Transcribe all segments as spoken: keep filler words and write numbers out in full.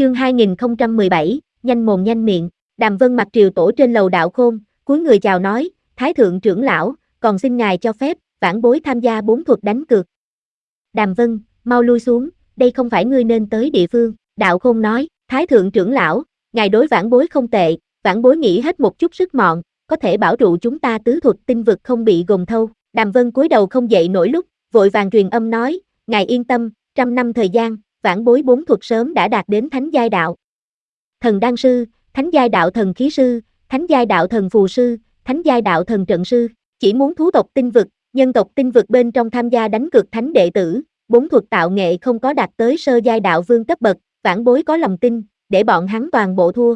Chương hai nghìn không trăm mười bảy, nhanh mồm nhanh miệng. Đàm Vân mặc triều tổ trên lầu đạo khôn, cúi người chào nói, Thái thượng trưởng lão, còn xin ngài cho phép, vãn bối tham gia bốn thuật đánh cược. Đàm Vân, mau lui xuống, đây không phải ngươi nên tới địa phương. Đạo khôn nói, Thái thượng trưởng lão, ngài đối vãn bối không tệ, vãn bối nghĩ hết một chút sức mọn, có thể bảo trụ chúng ta tứ thuật tinh vực không bị gồng thâu. Đàm Vân cúi đầu không dậy nổi lúc, vội vàng truyền âm nói, ngài yên tâm, trăm năm thời gian, vãn bối bốn thuật sớm đã đạt đến thánh giai đạo. Thần đan sư, thánh giai đạo thần khí sư, thánh giai đạo thần phù sư, thánh giai đạo thần trận sư, chỉ muốn thú tộc tinh vực, nhân tộc tinh vực bên trong tham gia đánh cược thánh đệ tử, bốn thuật tạo nghệ không có đạt tới sơ giai đạo vương cấp bậc, vãn bối có lòng tin, để bọn hắn toàn bộ thua.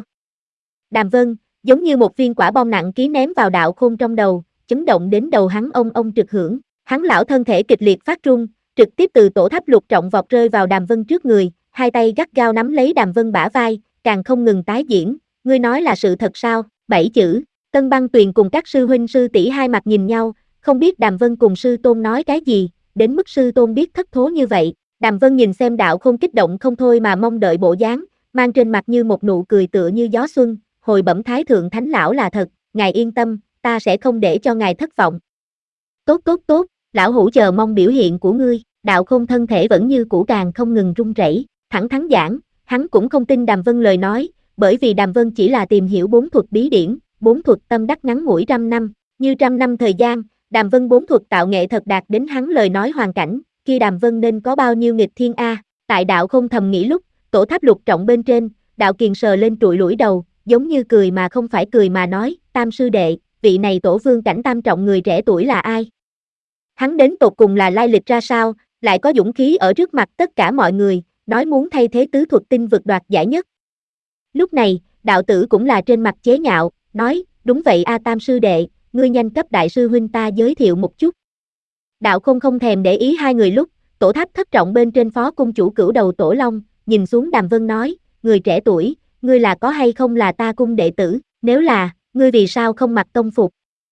Đàm Vân, giống như một viên quả bom nặng ký ném vào đạo khôn trong đầu, chấn động đến đầu hắn ông ông trực hưởng, hắn lão thân thể kịch liệt phát run, trực tiếp từ tổ tháp lục trọng vọt rơi vào Đàm Vân trước người, hai tay gắt gao nắm lấy Đàm Vân bả vai, càng không ngừng tái diễn, ngươi nói là sự thật sao? Bảy chữ. Tân Băng Tuyền cùng các sư huynh sư tỷ hai mặt nhìn nhau, không biết Đàm Vân cùng sư tôn nói cái gì, đến mức sư tôn biết thất thố như vậy. Đàm Vân nhìn xem đạo không kích động không thôi mà mong đợi bộ dáng, mang trên mặt như một nụ cười tựa như gió xuân, hồi bẩm Thái thượng thánh lão là thật, ngài yên tâm, ta sẽ không để cho ngài thất vọng. Tốt tốt tốt, lão hủ chờ mong biểu hiện của ngươi. Đạo Khôn thân thể vẫn như cũ càng không ngừng run rẩy, thẳng thắn giảng, hắn cũng không tin Đàm Vân lời nói, bởi vì Đàm Vân chỉ là tìm hiểu bốn thuật bí điển, bốn thuật tâm đắc ngắn ngủi trăm năm, như trăm năm thời gian, Đàm Vân bốn thuật tạo nghệ thật đạt đến hắn lời nói hoàn cảnh, kia Đàm Vân nên có bao nhiêu nghịch thiên a. Tại Đạo Khôn thầm nghĩ lúc, tổ tháp lục trọng bên trên, Đạo Kiền sờ lên trụi lũi đầu, giống như cười mà không phải cười mà nói, Tam sư đệ, vị này tổ vương cảnh tam trọng người trẻ tuổi là ai? Hắn đến tột cùng là lai lịch ra sao, lại có dũng khí ở trước mặt tất cả mọi người, nói muốn thay thế tứ thuật tinh vực đoạt giải nhất. Lúc này, đạo tử cũng là trên mặt chế nhạo, nói, đúng vậy a Tam sư đệ, ngươi nhanh cấp đại sư huynh ta giới thiệu một chút. Đạo Khôn không thèm để ý hai người lúc, tổ tháp thất trọng bên trên phó cung chủ cửu đầu tổ long, nhìn xuống Đàm Vân nói, người trẻ tuổi, ngươi là có hay không là ta cung đệ tử, nếu là, ngươi vì sao không mặc tông phục?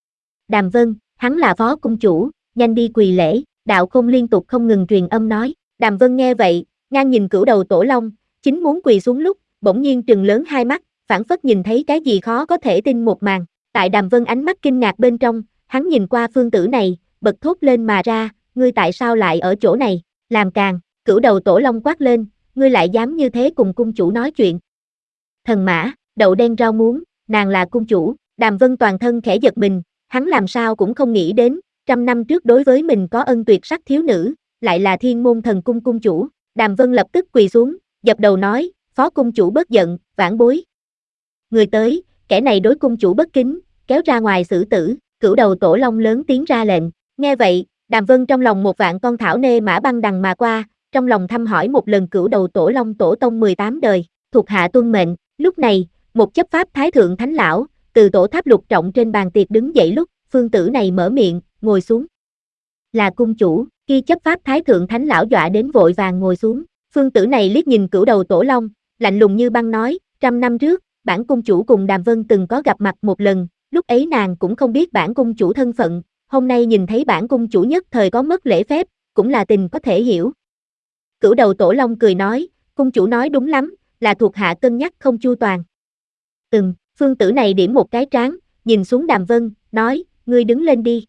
Đàm Vân, hắn là phó cung chủ, nhanh đi quỳ lễ. Đạo Khôn liên tục không ngừng truyền âm nói, Đàm Vân nghe vậy, ngang nhìn cửu đầu tổ long, chính muốn quỳ xuống lúc, bỗng nhiên trừng lớn hai mắt, phảng phất nhìn thấy cái gì khó có thể tin một màn. Tại Đàm Vân ánh mắt kinh ngạc bên trong, hắn nhìn qua phương tử này, bật thốt lên mà ra, ngươi tại sao lại ở chỗ này, làm càn, cửu đầu tổ long quát lên, ngươi lại dám như thế cùng cung chủ nói chuyện. Thần mã, đậu đen rau muống, nàng là cung chủ. Đàm Vân toàn thân khẽ giật mình, hắn làm sao cũng không nghĩ đến, trăm năm trước đối với mình có ân tuyệt sắc thiếu nữ, lại là Thiên Môn Thần Cung cung chủ. Đàm Vân lập tức quỳ xuống, dập đầu nói, phó cung chủ bớt giận, vãn bối. Người tới, kẻ này đối cung chủ bất kính, kéo ra ngoài xử tử. Cửu đầu tổ long lớn tiếng ra lệnh. Nghe vậy, Đàm Vân trong lòng một vạn con thảo nê mã băng đằng mà qua, trong lòng thăm hỏi một lần cửu đầu tổ long tổ tông mười tám đời, thuộc hạ tuân mệnh. Lúc này, một chấp pháp thái thượng thánh lão, từ tổ tháp lục trọng trên bàn tiệc đứng dậy lúc, phương tử này mở miệng, ngồi xuống. Là cung chủ, khi chấp pháp thái thượng thánh lão dọa đến vội vàng ngồi xuống. Phương tử này liếc nhìn cửu đầu tổ long, lạnh lùng như băng nói, trăm năm trước, bản cung chủ cùng Đàm Vân từng có gặp mặt một lần, lúc ấy nàng cũng không biết bản cung chủ thân phận, hôm nay nhìn thấy bản cung chủ nhất thời có mất lễ phép, cũng là tình có thể hiểu. Cửu đầu tổ long cười nói, cung chủ nói đúng lắm, là thuộc hạ cân nhắc không chu toàn. Ừm, phương tử này điểm một cái trán, nhìn xuống Đàm Vân, nói, ngươi đứng lên đi.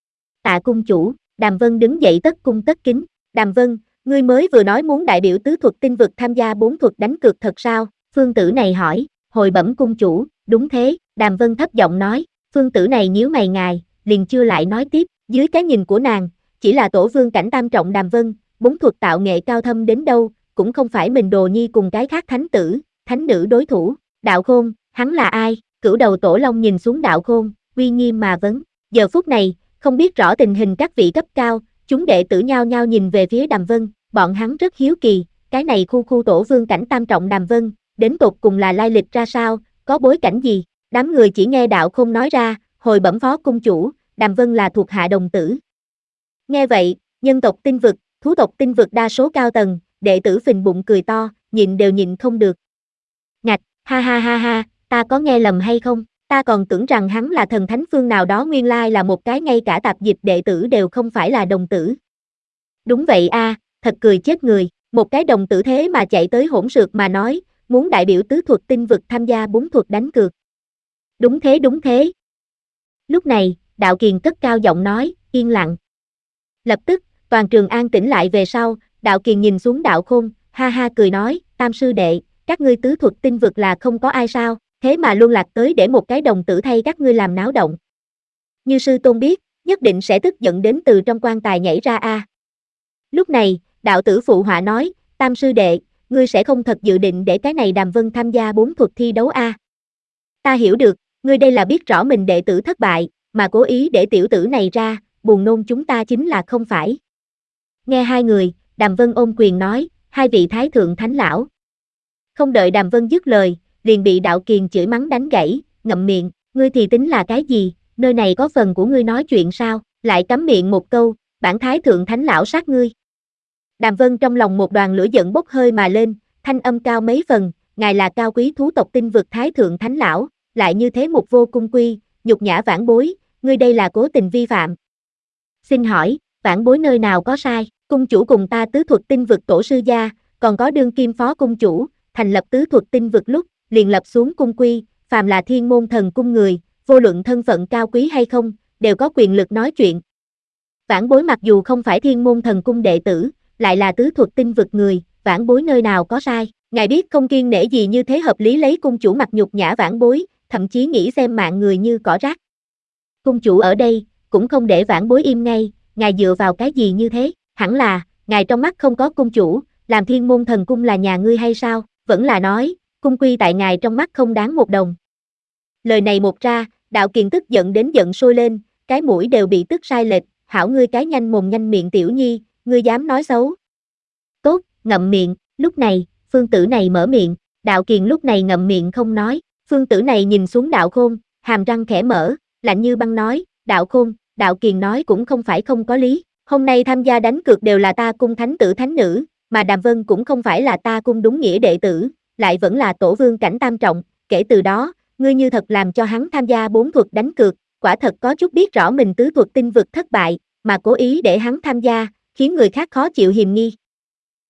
Tạ cung chủ. Đàm Vân đứng dậy tất cung tất kính. Đàm Vân, ngươi mới vừa nói muốn đại biểu tứ thuật tinh vực tham gia bốn thuật đánh cược thật sao? Phương tử này hỏi, hồi bẩm cung chủ, đúng thế. Đàm Vân thấp giọng nói, phương tử này nhíu mày ngài, liền chưa lại nói tiếp, dưới cái nhìn của nàng, chỉ là tổ vương cảnh tam trọng Đàm Vân, bốn thuật tạo nghệ cao thâm đến đâu, cũng không phải mình đồ nhi cùng cái khác thánh tử, thánh nữ đối thủ. Đạo Khôn, hắn là ai? Cửu đầu tổ long nhìn xuống Đạo Khôn, uy nghiêm mà vấn. Giờ phút này, không biết rõ tình hình các vị cấp cao, chúng đệ tử nhao nhao nhìn về phía Đàm Vân, bọn hắn rất hiếu kỳ, cái này khu khu tổ vương cảnh tam trọng Đàm Vân, đến tột cùng là lai lịch ra sao, có bối cảnh gì? Đám người chỉ nghe Đạo Khôn nói ra, hồi bẩm phó cung chủ, Đàm Vân là thuộc hạ đồng tử. Nghe vậy, nhân tộc tinh vực, thú tộc tinh vực đa số cao tầng, đệ tử phình bụng cười to, nhịn đều nhịn không được. Ngạch, ha ha ha ha, ta có nghe lầm hay không? Ta còn tưởng rằng hắn là thần thánh phương nào đó, nguyên lai là một cái ngay cả tạp dịch đệ tử đều không phải là đồng tử. Đúng vậy a, thật cười chết người, một cái đồng tử thế mà chạy tới hỗn xược mà nói, muốn đại biểu tứ thuật tinh vực tham gia bốn thuật đánh cược. Đúng thế đúng thế. Lúc này, Đạo Kiền cất cao giọng nói, yên lặng. Lập tức, toàn trường an tĩnh lại về sau, Đạo Kiền nhìn xuống Đạo Khôn, ha ha cười nói, Tam sư đệ, các ngươi tứ thuật tinh vực là không có ai sao, thế mà luôn lạc tới để một cái đồng tử thay các ngươi làm náo động. Như sư tôn biết, nhất định sẽ tức giận đến từ trong quan tài nhảy ra a. À. Lúc này, đạo tử phụ họa nói, Tam sư đệ, ngươi sẽ không thật dự định để cái này Đàm Vân tham gia bốn thuật thi đấu a. À. Ta hiểu được, ngươi đây là biết rõ mình đệ tử thất bại, mà cố ý để tiểu tử này ra, buồn nôn chúng ta chính là không phải. Nghe hai người, Đàm Vân ôm quyền nói, hai vị thái thượng thánh lão. Không đợi Đàm Vân dứt lời, liền bị Đạo Kiền chửi mắng đánh gãy, ngậm miệng, ngươi thì tính là cái gì, nơi này có phần của ngươi nói chuyện sao, lại cấm miệng một câu, bản thái thượng thánh lão sát ngươi. Đàm Vân trong lòng một đoàn lửa giận bốc hơi mà lên, thanh âm cao mấy phần, ngài là cao quý thú tộc tinh vực thái thượng thánh lão, lại như thế một vô cung quy, nhục nhã vãn bối, ngươi đây là cố tình vi phạm. Xin hỏi, vãn bối nơi nào có sai, cung chủ cùng ta tứ thuật tinh vực tổ sư gia, còn có đương kim phó cung chủ, thành lập tứ thuật tinh vực lúc, liền lập xuống cung quy, phàm là thiên môn thần cung người, vô luận thân phận cao quý hay không, đều có quyền lực nói chuyện. Vãn bối mặc dù không phải thiên môn thần cung đệ tử, lại là tứ thuật tinh vực người, vãn bối nơi nào có sai, ngài biết không kiêng nể gì như thế hợp lý lấy cung chủ mặt nhục nhã vãn bối, thậm chí nghĩ xem mạng người như cỏ rác. Cung chủ ở đây, cũng không để vãn bối im ngay, ngài dựa vào cái gì như thế, hẳn là, ngài trong mắt không có cung chủ, làm thiên môn thần cung là nhà ngươi hay sao, vẫn là nói, cung quy tại ngài trong mắt không đáng một đồng. Lời này một ra, Đạo Kiền tức giận đến giận sôi lên, cái mũi đều bị tức sai lệch, hảo ngươi cái nhanh mồm nhanh miệng tiểu nhi, ngươi dám nói xấu. Tốt, ngậm miệng, lúc này, phương tử này mở miệng, Đạo Kiền lúc này ngậm miệng không nói, phương tử này nhìn xuống Đạo Khôn, hàm răng khẽ mở, lạnh như băng nói, Đạo Khôn, Đạo Kiền nói cũng không phải không có lý, hôm nay tham gia đánh cược đều là ta cung thánh tử thánh nữ, mà Đàm Vân cũng không phải là ta cung đúng nghĩa đệ tử, lại vẫn là tổ vương cảnh tam trọng, kể từ đó, ngươi như thật làm cho hắn tham gia bốn thuật đánh cược, quả thật có chút biết rõ mình tứ thuật tinh vực thất bại, mà cố ý để hắn tham gia, khiến người khác khó chịu hiềm nghi.